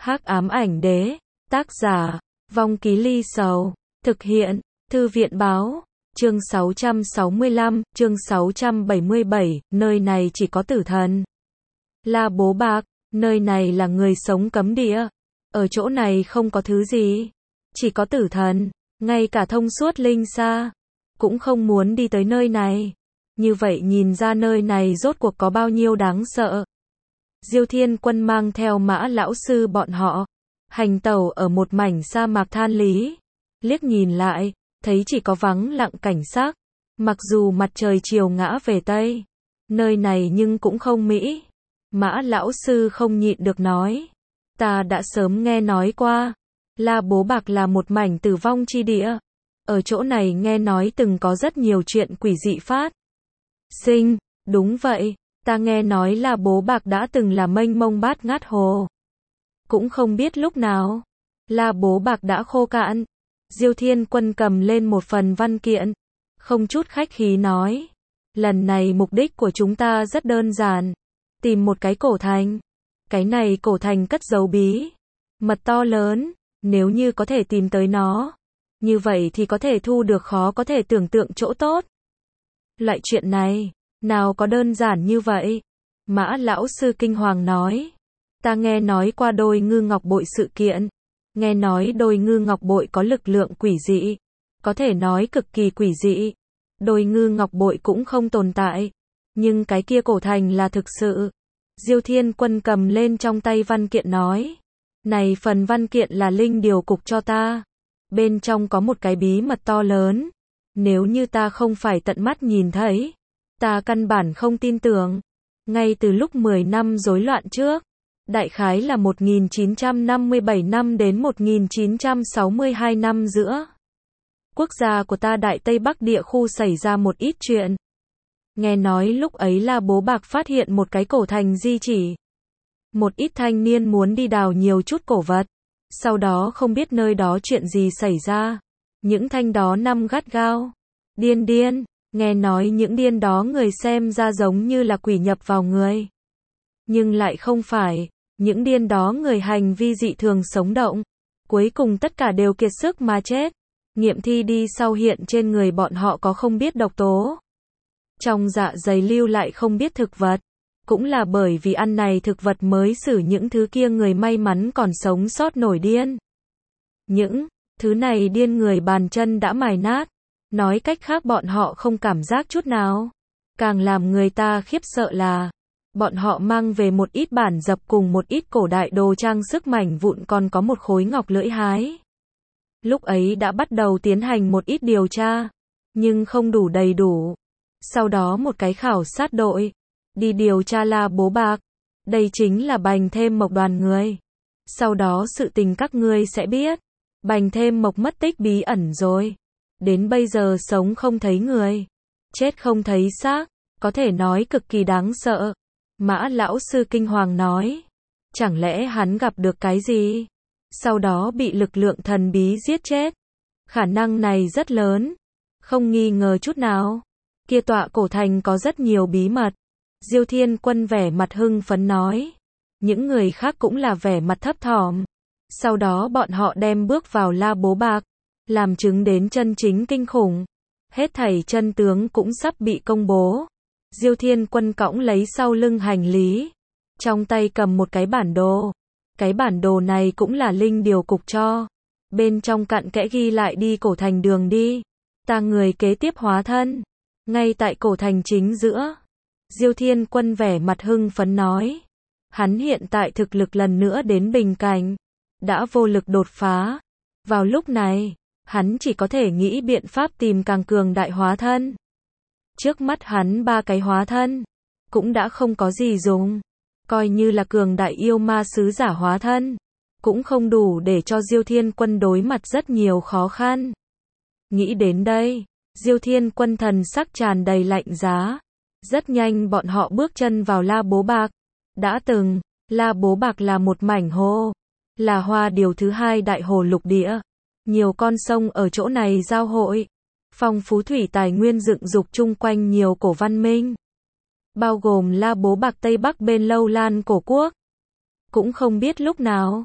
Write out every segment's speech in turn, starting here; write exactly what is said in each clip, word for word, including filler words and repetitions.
Hắc ám ảnh đế, tác giả, Vong Ký Ly Sầu, thực hiện, Thư viện báo, chương sáu trăm sáu mươi lăm, chương sáu trăm bảy mươi bảy, nơi này chỉ có tử thần. La Bố Bạc, nơi này là người sống cấm địa, ở chỗ này không có thứ gì, chỉ có tử thần, ngay cả thông suốt linh xa, cũng không muốn đi tới nơi này. Như vậy nhìn ra nơi này rốt cuộc có bao nhiêu đáng sợ. Diêu Thiên Quân mang theo Mã lão sư bọn họ, hành tẩu ở một mảnh sa mạc than lý, liếc nhìn lại, thấy chỉ có vắng lặng cảnh sắc, mặc dù mặt trời chiều ngã về Tây, nơi này nhưng cũng không mỹ. Mã lão sư không nhịn được nói, ta đã sớm nghe nói qua, La Bố Bạc là một mảnh tử vong chi địa, ở chỗ này nghe nói từng có rất nhiều chuyện quỷ dị phát sinh, đúng vậy. Ta nghe nói là Bố Bạc đã từng là mênh mông bát ngát hồ. Cũng không biết lúc nào, là Bố Bạc đã khô cạn. Diêu Thiên Quân cầm lên một phần văn kiện, không chút khách khí nói. Lần này mục đích của chúng ta rất đơn giản. Tìm một cái cổ thành. Cái này cổ thành cất giấu bí mật to lớn. Nếu như có thể tìm tới nó, như vậy thì có thể thu được khó có thể tưởng tượng chỗ tốt. Loại chuyện này nào có đơn giản như vậy? Mã lão sư kinh hoàng nói. Ta nghe nói qua đôi ngư ngọc bội sự kiện. Nghe nói đôi ngư ngọc bội có lực lượng quỷ dị. Có thể nói cực kỳ quỷ dị. Đôi ngư ngọc bội cũng không tồn tại. Nhưng cái kia cổ thành là thực sự. Diêu Thiên Quân cầm lên trong tay văn kiện nói. Này phần văn kiện là linh điều cục cho ta. Bên trong có một cái bí mật to lớn. Nếu như ta không phải tận mắt nhìn thấy, ta căn bản không tin tưởng. Ngay từ lúc mười năm rối loạn trước, đại khái là một nghìn chín trăm năm mươi bảy năm đến một nghìn chín trăm sáu mươi hai năm giữa, quốc gia của ta Đại Tây Bắc địa khu xảy ra một ít chuyện. Nghe nói lúc ấy là Bố Bạc phát hiện một cái cổ thành di chỉ. Một ít thanh niên muốn đi đào nhiều chút cổ vật. Sau đó không biết nơi đó chuyện gì xảy ra. Những thanh đó năm gắt gao, điên điên. Nghe nói những điên đó người xem ra giống như là quỷ nhập vào người. Nhưng lại không phải, những điên đó người hành vi dị thường sống động. Cuối cùng tất cả đều kiệt sức mà chết. Nghiệm thi đi sau hiện trên người bọn họ có không biết độc tố. Trong dạ dày lưu lại không biết thực vật. Cũng là bởi vì ăn này thực vật mới xử những thứ kia người may mắn còn sống sót nổi điên. Những thứ này điên người bàn chân đã mài nát. Nói cách khác bọn họ không cảm giác chút nào. Càng làm người ta khiếp sợ là bọn họ mang về một ít bản dập cùng một ít cổ đại đồ trang sức mảnh vụn còn có một khối ngọc lưỡi hái. Lúc ấy đã bắt đầu tiến hành một ít điều tra, nhưng không đủ đầy đủ. Sau đó một cái khảo sát đội đi điều tra La Bố Bạc. Đây chính là Bành Thêm Mộc đoàn người. Sau đó sự tình các ngươi sẽ biết. Bành Thêm Mộc mất tích bí ẩn rồi. Đến bây giờ sống không thấy người, chết không thấy xác, có thể nói cực kỳ đáng sợ. Mã lão sư kinh hoàng nói. Chẳng lẽ hắn gặp được cái gì? Sau đó bị lực lượng thần bí giết chết. Khả năng này rất lớn. Không nghi ngờ chút nào. Kia tọa cổ thành có rất nhiều bí mật. Diêu Thiên Quân vẻ mặt hưng phấn nói. Những người khác cũng là vẻ mặt thấp thỏm. Sau đó bọn họ đem bước vào La Bố Bạc, làm chứng đến chân chính kinh khủng. Hết thảy chân tướng cũng sắp bị công bố. Diêu Thiên Quân cõng lấy sau lưng hành lý, trong tay cầm một cái bản đồ. Cái bản đồ này cũng là linh điều cục cho. Bên trong cặn kẽ ghi lại đi cổ thành đường đi. Ta người kế tiếp hóa thân. Ngay tại cổ thành chính giữa. Diêu Thiên Quân vẻ mặt hưng phấn nói. Hắn hiện tại thực lực lần nữa đến bình cảnh. Đã vô lực đột phá. Vào lúc này, hắn chỉ có thể nghĩ biện pháp tìm càng cường đại hóa thân. Trước mắt hắn ba cái hóa thân, cũng đã không có gì dùng. Coi như là cường đại yêu ma sứ giả hóa thân, cũng không đủ để cho Diêu Thiên Quân đối mặt rất nhiều khó khăn. Nghĩ đến đây, Diêu Thiên Quân thần sắc tràn đầy lạnh giá. Rất nhanh bọn họ bước chân vào La Bố Bạc. Đã từng, La Bố Bạc là một mảnh hồ. Là hoa điều thứ hai đại hồ lục địa. Nhiều con sông ở chỗ này giao hội. Phong phú thủy tài nguyên dựng dục chung quanh nhiều cổ văn minh. Bao gồm La Bố Bạc Tây Bắc bên Lâu Lan cổ quốc. Cũng không biết lúc nào,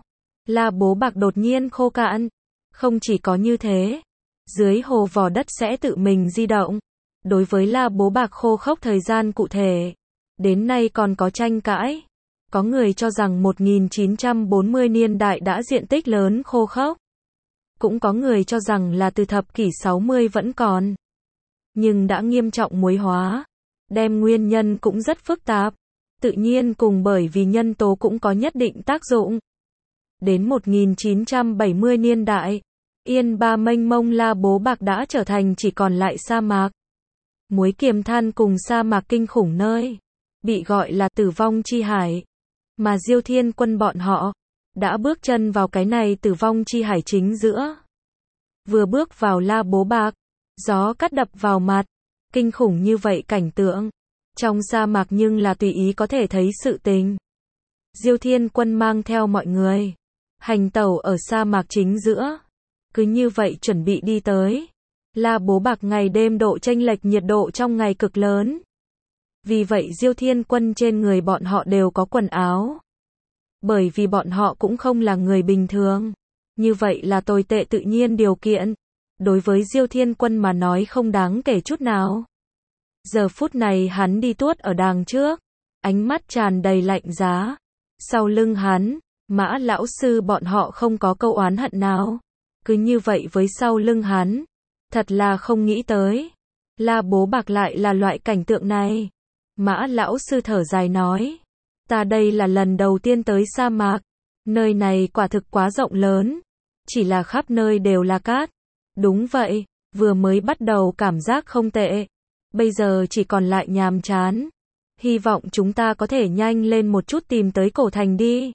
La Bố Bạc đột nhiên khô cạn. Không chỉ có như thế, dưới hồ vỏ đất sẽ tự mình di động. Đối với La Bố Bạc khô khốc thời gian cụ thể, đến nay còn có tranh cãi. Có người cho rằng một nghìn chín trăm bốn mươi niên đại đã diện tích lớn khô khốc. Cũng có người cho rằng là từ thập kỷ sáu mươi vẫn còn. Nhưng đã nghiêm trọng muối hóa. Đem nguyên nhân cũng rất phức tạp. Tự nhiên cùng bởi vì nhân tố cũng có nhất định tác dụng. Đến một nghìn chín trăm bảy mươi niên đại, Yên Ba mênh mông La Bố Bạc đã trở thành chỉ còn lại sa mạc. Muối kiềm than cùng sa mạc kinh khủng nơi, bị gọi là tử vong chi hải. Mà Diêu Thiên Quân bọn họ, đã bước chân vào cái này tử vong chi hải chính giữa. Vừa bước vào La Bố Bạc, gió cắt đập vào mặt, kinh khủng như vậy cảnh tượng. Trong sa mạc nhưng là tùy ý có thể thấy sự tình. Diêu Thiên Quân mang theo mọi người, hành tẩu ở sa mạc chính giữa. Cứ như vậy chuẩn bị đi tới. La Bố Bạc ngày đêm độ chênh lệch nhiệt độ trong ngày cực lớn. Vì vậy Diêu Thiên Quân trên người bọn họ đều có quần áo. Bởi vì bọn họ cũng không là người bình thường. Như vậy là tồi tệ tự nhiên điều kiện. Đối với Diêu Thiên Quân mà nói không đáng kể chút nào. Giờ phút này hắn đi tuốt ở đàng trước. Ánh mắt tràn đầy lạnh giá. Sau lưng hắn, Mã lão sư bọn họ không có câu oán hận nào. Cứ như vậy với sau lưng hắn. Thật là không nghĩ tới. La Bố Bạc lại là loại cảnh tượng này. Mã lão sư thở dài nói. Ta đây là lần đầu tiên tới sa mạc. Nơi này quả thực quá rộng lớn. Chỉ là khắp nơi đều là cát. Đúng vậy, vừa mới bắt đầu cảm giác không tệ. Bây giờ chỉ còn lại nhàm chán. Hy vọng chúng ta có thể nhanh lên một chút tìm tới cổ thành đi.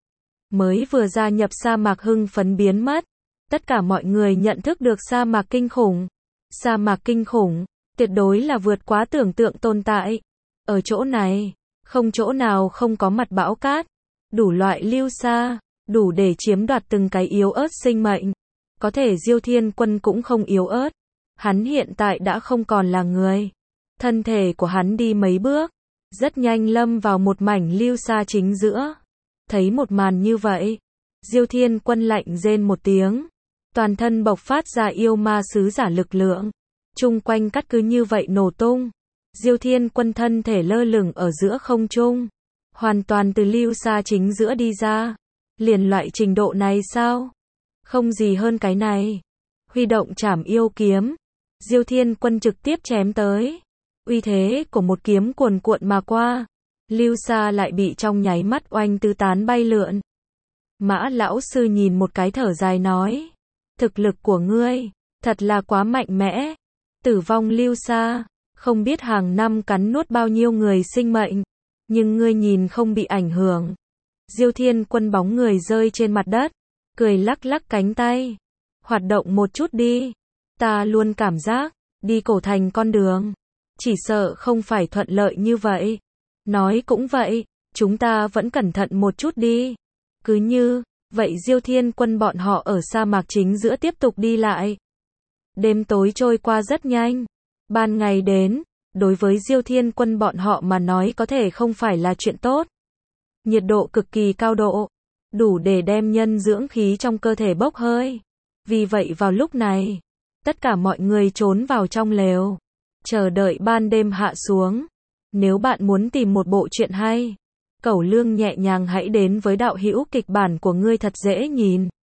Mới vừa gia nhập sa mạc hưng phấn biến mất. Tất cả mọi người nhận thức được sa mạc kinh khủng. Sa mạc kinh khủng, tuyệt đối là vượt quá tưởng tượng tồn tại. Ở chỗ này, không chỗ nào không có mặt bão cát. Đủ loại lưu sa, đủ để chiếm đoạt từng cái yếu ớt sinh mệnh. Có thể Diêu Thiên Quân cũng không yếu ớt. Hắn hiện tại đã không còn là người. Thân thể của hắn đi mấy bước, rất nhanh lâm vào một mảnh lưu sa chính giữa. Thấy một màn như vậy, Diêu Thiên Quân lạnh rên một tiếng. Toàn thân bộc phát ra yêu ma sứ giả lực lượng. Chung quanh cát cứ như vậy nổ tung. Diêu Thiên Quân thân thể lơ lửng ở giữa không trung. Hoàn toàn từ lưu sa chính giữa đi ra. Liền loại trình độ này sao? Không gì hơn cái này. Huy động trảm yêu kiếm. Diêu Thiên Quân trực tiếp chém tới. Uy thế của một kiếm cuồn cuộn mà qua. Lưu sa lại bị trong nháy mắt oanh tứ tán bay lượn. Mã lão sư nhìn một cái thở dài nói. Thực lực của ngươi, thật là quá mạnh mẽ. Tử vong lưu sa, không biết hàng năm cắn nuốt bao nhiêu người sinh mệnh. Nhưng ngươi nhìn không bị ảnh hưởng. Diêu Thiên Quân bóng người rơi trên mặt đất. Cười lắc lắc cánh tay. Hoạt động một chút đi. Ta luôn cảm giác, đi cổ thành con đường. Chỉ sợ không phải thuận lợi như vậy. Nói cũng vậy, chúng ta vẫn cẩn thận một chút đi. Cứ như vậy Diêu Thiên Quân bọn họ ở sa mạc chính giữa tiếp tục đi lại. Đêm tối trôi qua rất nhanh. Ban ngày đến, đối với Diêu Thiên Quân bọn họ mà nói có thể không phải là chuyện tốt. Nhiệt độ cực kỳ cao độ, đủ để đem nhân dưỡng khí trong cơ thể bốc hơi. Vì vậy vào lúc này, tất cả mọi người trốn vào trong lều, chờ đợi ban đêm hạ xuống. Nếu bạn muốn tìm một bộ truyện hay, Cẩu Lương nhẹ nhàng hãy đến với đạo hữu kịch bản của ngươi thật dễ nhìn.